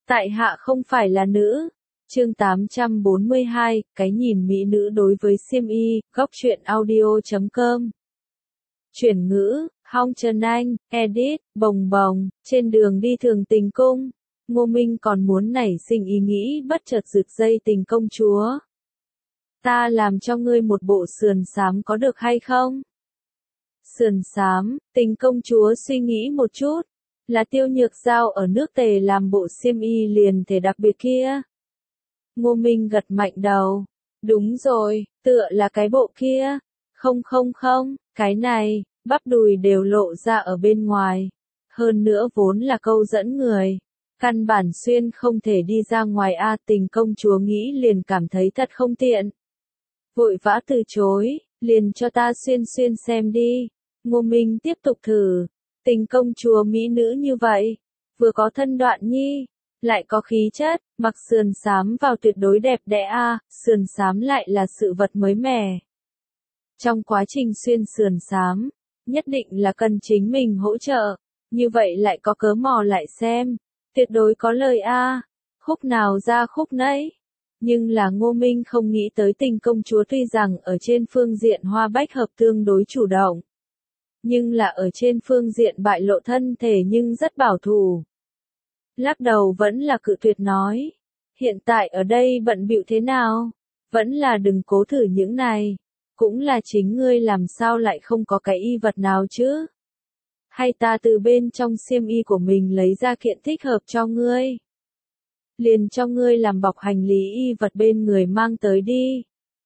Tại hạ không phải là nữ. Chương 842, cái nhìn mỹ nữ đối với xiêm y, góc truyện audio.com. Chuyển ngữ, Hong Trần Anh, edit, bồng bồng, trên đường đi Thường Tình Cung, Ngô Minh còn muốn nảy sinh ý nghĩ bất chợt giật dây Tình công chúa. Ta làm cho ngươi một bộ sườn xám có được hay không? Sườn xám, Tình công chúa suy nghĩ một chút. Là Tiêu Nhược Giao ở nước Tề làm bộ xiêm y liền thể đặc biệt kia. Ngô Minh gật mạnh đầu. Đúng rồi, tựa là cái bộ kia. Không, cái này, bắp đùi đều lộ ra ở bên ngoài. Hơn nữa vốn là câu dẫn người. Căn bản xuyên không thể đi ra ngoài a. Tình công chúa nghĩ liền cảm thấy thật không tiện. Vội vã từ chối, liền cho ta xuyên xem đi. Ngô Minh tiếp tục thử. Tình công chúa mỹ nữ như vậy, vừa có thân đoạn nhi, lại có khí chất, mặc sườn xám vào tuyệt đối đẹp đẽ a. Sườn xám lại là sự vật mới mẻ. Trong quá trình xuyên sườn xám, nhất định là cần chính mình hỗ trợ, như vậy lại có cớ mò lại xem, tuyệt đối có lời a. Khúc nào ra khúc nấy. Nhưng là Ngô Minh không nghĩ tới Tình công chúa tuy rằng ở trên phương diện hoa bách hợp tương đối chủ động, nhưng là ở trên phương diện bại lộ thân thể nhưng rất bảo thủ. Lắc đầu vẫn là cự tuyệt nói. Hiện tại ở đây bận bịu thế nào? Vẫn là đừng cố thử những này. Cũng là chính ngươi làm sao lại không có cái y vật nào chứ? Hay ta từ bên trong xiêm y của mình lấy ra kiện thích hợp cho ngươi? Liền cho ngươi làm bọc hành lý y vật bên người mang tới đi.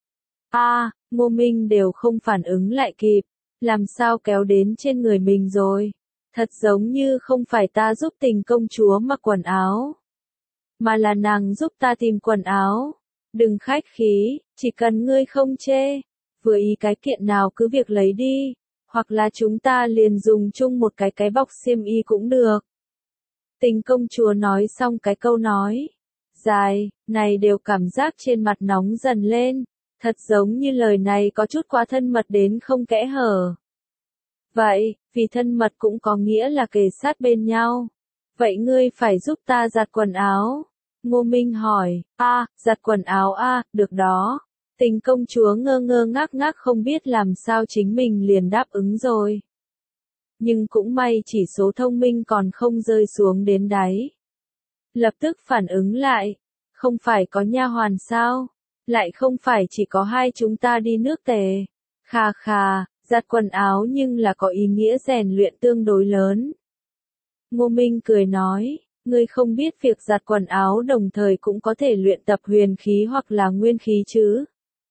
Ngô Minh đều không phản ứng lại kịp. Làm sao kéo đến trên người mình rồi? Thật giống như không phải ta giúp Tình công chúa mặc quần áo, mà là nàng giúp ta tìm quần áo. Đừng khách khí, chỉ cần ngươi không chê, vừa ý cái kiện nào cứ việc lấy đi, hoặc là chúng ta liền dùng chung một cái bọc xiêm y cũng được. Tình công chúa nói xong cái câu nói dài này đều cảm giác trên mặt nóng dần lên. Thật giống như lời này có chút quá thân mật đến không kẽ hở. Vậy, vì thân mật cũng có nghĩa là kề sát bên nhau. Vậy ngươi phải giúp ta giặt quần áo. Ngô Minh hỏi, giặt quần áo được đó. Tình công chúa ngơ ngác không biết làm sao chính mình liền đáp ứng rồi. Nhưng cũng may chỉ số thông minh còn không rơi xuống đến đáy. Lập tức phản ứng lại, không phải có nha hoàn sao? Lại không phải chỉ có hai chúng ta đi nước Tề. Khà, giặt quần áo nhưng là có ý nghĩa rèn luyện tương đối lớn. Ngô Minh cười nói, ngươi không biết việc giặt quần áo đồng thời cũng có thể luyện tập huyền khí hoặc là nguyên khí chứ?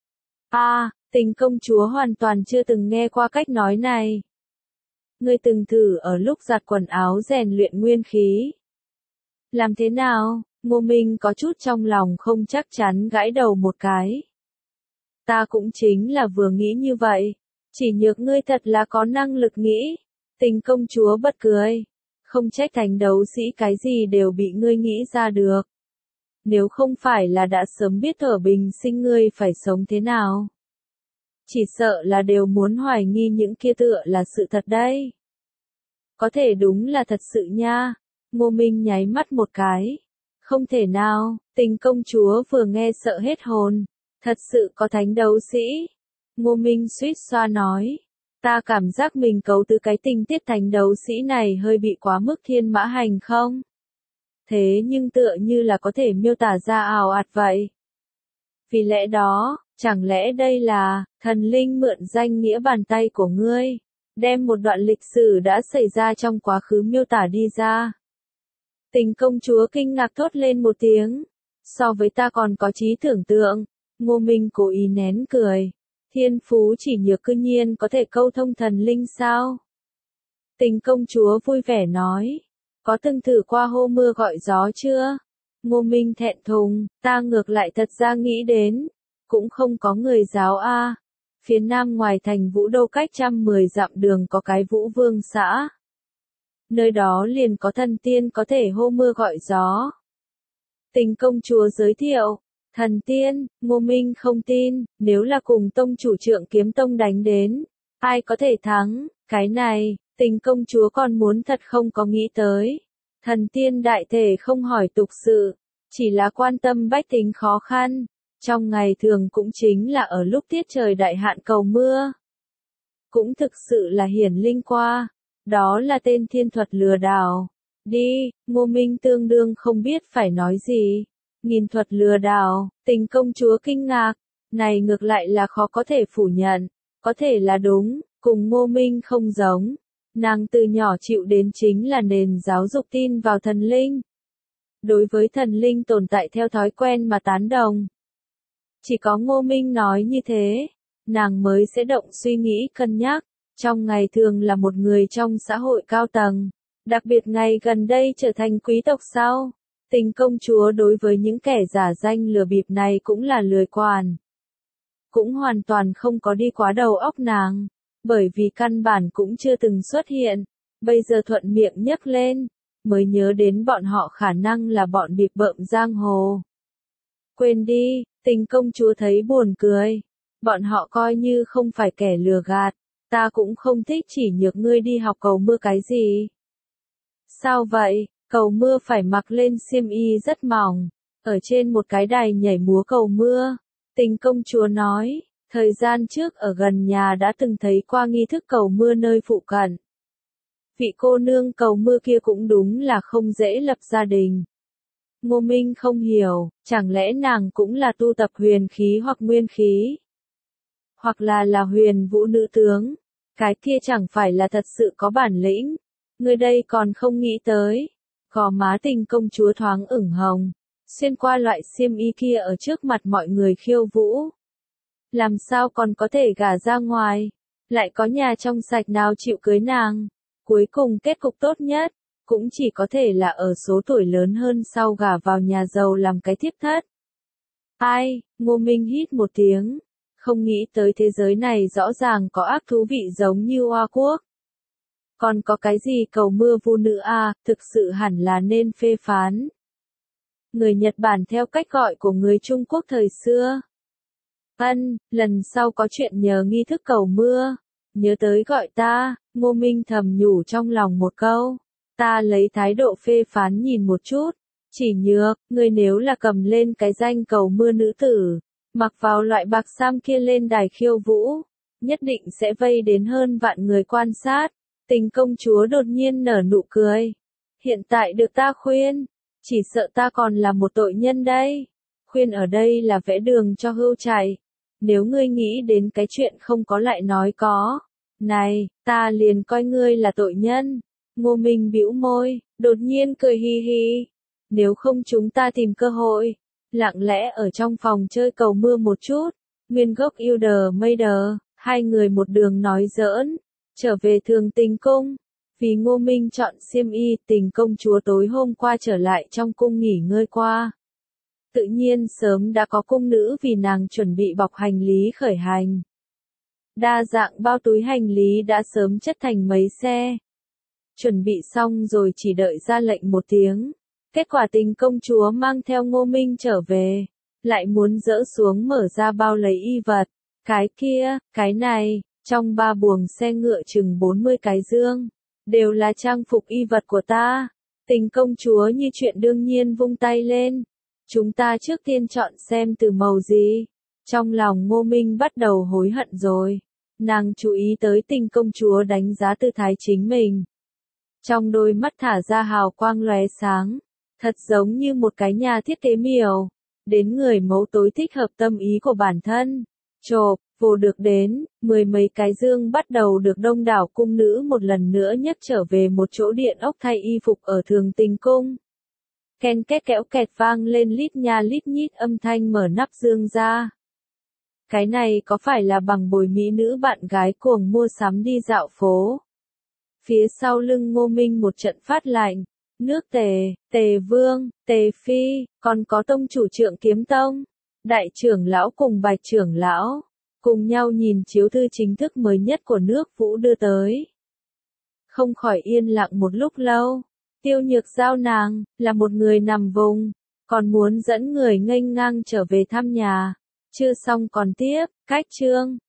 Tình công chúa hoàn toàn chưa từng nghe qua cách nói này. Ngươi từng thử ở lúc giặt quần áo rèn luyện nguyên khí. Làm thế nào? Ngô Minh có chút trong lòng không chắc chắn gãi đầu một cái. Ta cũng chính là vừa nghĩ như vậy. Chỉ nhược ngươi thật là có năng lực nghĩ. Tình công chúa bật cười. Không trách thành đấu sĩ cái gì đều bị ngươi nghĩ ra được. Nếu không phải là đã sớm biết ở bình sinh ngươi phải sống thế nào. Chỉ sợ là đều muốn hoài nghi những kia tựa là sự thật đây. Có thể đúng là thật sự nha. Ngô Minh nháy mắt một cái. Không thể nào, Tình công chúa vừa nghe sợ hết hồn. Thật sự có thánh đấu sĩ. Ngô Minh suýt xoa nói. Ta cảm giác mình cấu từ cái tình tiết thánh đấu sĩ này hơi bị quá mức thiên mã hành không? Thế nhưng tựa như là có thể miêu tả ra ào ạt vậy. Vì lẽ đó, chẳng lẽ đây là thần linh mượn danh nghĩa bàn tay của ngươi, đem một đoạn lịch sử đã xảy ra trong quá khứ miêu tả đi ra? Tình công chúa kinh ngạc thốt lên một tiếng. So với ta còn có trí tưởng tượng. Ngô Minh cố ý nén cười. Thiên phú chỉ nhược cư nhiên có thể câu thông thần linh sao? Tình công chúa vui vẻ nói. Có từng thử qua hô mưa gọi gió chưa? Ngô Minh thẹn thùng, ta ngược lại thật ra nghĩ đến. Cũng không có người giáo a. Phía nam ngoài thành Vũ Đô cách 110 dặm đường có cái Vũ Vương xã. Nơi đó liền có thần tiên có thể hô mưa gọi gió. Tình công chúa giới thiệu. Thần tiên, Ngô Minh không tin, nếu là cùng tông chủ Trượng Kiếm Tông đánh đến, ai có thể thắng? Cái này, Tình công chúa còn muốn thật không có nghĩ tới. Thần tiên đại thể không hỏi tục sự, chỉ là quan tâm bách tính khó khăn, trong ngày thường cũng chính là ở lúc tiết trời đại hạn cầu mưa. Cũng thực sự là hiển linh qua, đó là tên thiên thuật lừa đảo. Đi, Ngô Minh tương đương không biết phải nói gì. Nghìn thuật lừa đảo, Tình công chúa kinh ngạc, này ngược lại là khó có thể phủ nhận, có thể là đúng, cùng Ngô Minh không giống. Nàng từ nhỏ chịu đến chính là nền giáo dục tin vào thần linh. Đối với thần linh tồn tại theo thói quen mà tán đồng. Chỉ có Ngô Minh nói như thế, nàng mới sẽ động suy nghĩ cân nhắc, trong ngày thường là một người trong xã hội cao tầng, đặc biệt ngày gần đây trở thành quý tộc sau. Tình công chúa đối với những kẻ giả danh lừa bịp này cũng là lười quản. Cũng hoàn toàn không có đi quá đầu óc nàng, bởi vì căn bản cũng chưa từng xuất hiện, bây giờ thuận miệng nhắc lên, mới nhớ đến bọn họ khả năng là bọn bịp bợm giang hồ. Quên đi, Tình công chúa thấy buồn cười, bọn họ coi như không phải kẻ lừa gạt, ta cũng không thích chỉ nhược ngươi đi học cầu mưa cái gì. Sao vậy? Cầu mưa phải mặc lên xiêm y rất mỏng, ở trên một cái đài nhảy múa cầu mưa. Tình công chúa nói, thời gian trước ở gần nhà đã từng thấy qua nghi thức cầu mưa nơi phụ cận. Vị cô nương cầu mưa kia cũng đúng là không dễ lập gia đình. Ngô Minh không hiểu, chẳng lẽ nàng cũng là tu tập huyền khí hoặc nguyên khí? Hoặc là huyền vũ nữ tướng? Cái kia chẳng phải là thật sự có bản lĩnh? Người đây còn không nghĩ tới. Gò má Tình công chúa thoáng ửng hồng, xuyên qua loại xiêm y kia ở trước mặt mọi người khiêu vũ. Làm sao còn có thể gả ra ngoài, lại có nhà trong sạch nào chịu cưới nàng. Cuối cùng kết cục tốt nhất, cũng chỉ có thể là ở số tuổi lớn hơn sau gả vào nhà giàu làm cái thiếp thất. Ai, Ngô Minh hít một tiếng, không nghĩ tới thế giới này rõ ràng có ác thú vị giống như Hoa Quốc. Còn có cái gì cầu mưa vu nữ à, thực sự hẳn là nên phê phán. Người Nhật Bản theo cách gọi của người Trung Quốc thời xưa. Lần sau có chuyện nhờ nghi thức cầu mưa, nhớ tới gọi ta. Ngô Minh thầm nhủ trong lòng một câu. Ta lấy thái độ phê phán nhìn một chút. Chỉ nhược, người nếu là cầm lên cái danh cầu mưa nữ tử, mặc vào loại bạc sam kia lên đài khiêu vũ, nhất định sẽ vây đến hơn vạn người quan sát. Tình công chúa đột nhiên nở nụ cười. Hiện tại được ta khuyên, chỉ sợ ta còn là một tội nhân đây. Khuyên ở đây là vẽ đường cho hươu chạy. Nếu ngươi nghĩ đến cái chuyện không có lại nói có. Này, ta liền coi ngươi là tội nhân. Ngô Minh bĩu môi, đột nhiên cười hi hi. Nếu không chúng ta tìm cơ hội, lặng lẽ ở trong phòng chơi cầu mưa một chút. Nguyên gốc yêu đờ mây đờ, hai người một đường nói giỡn. Trở về Thường Tình cung, vì Ngô Minh chọn xiêm y, Tình công chúa tối hôm qua trở lại trong cung nghỉ ngơi qua. Tự nhiên sớm đã có cung nữ vì nàng chuẩn bị bọc hành lý khởi hành. Đa dạng bao túi hành lý đã sớm chất thành mấy xe. Chuẩn bị xong rồi chỉ đợi ra lệnh một tiếng. Kết quả Tình công chúa mang theo Ngô Minh trở về, lại muốn dỡ xuống mở ra bao lấy y vật. Cái kia, cái này. Trong 3 buồng xe ngựa chừng 40 cái dương, đều là trang phục y vật của ta. Tình công chúa như chuyện đương nhiên vung tay lên. Chúng ta trước tiên chọn xem từ màu gì. Trong lòng Ngô Minh bắt đầu hối hận rồi. Nàng chú ý tới Tình công chúa đánh giá tư thái chính mình. Trong đôi mắt thả ra hào quang lóe sáng. Thật giống như một cái nhà thiết kế miều. Đến người mẫu tối thích hợp tâm ý của bản thân. Chộp. Vô được đến, 10 mấy cái dương bắt đầu được đông đảo cung nữ một lần nữa nhấc trở về một chỗ điện ốc thay y phục ở Thường Tình cung. Ken két kéo kẹt vang lên lít nha lít nhít âm thanh mở nắp dương ra. Cái này có phải là bằng bồi mỹ nữ bạn gái cuồng mua sắm đi dạo phố? Phía sau lưng Ngô Minh một trận phát lạnh. Nước Tề, Tề Vương, Tề Phi, còn có tông chủ Trượng Kiếm Tông, đại trưởng lão cùng Bạch trưởng lão. Cùng nhau nhìn chiếu thư chính thức mới nhất của nước Vũ đưa tới. Không khỏi yên lặng một lúc lâu. Tiêu Nhược Giao nàng, là một người nằm vùng, còn muốn dẫn người nghênh ngang trở về thăm nhà. Chưa xong còn tiếp, cách chương.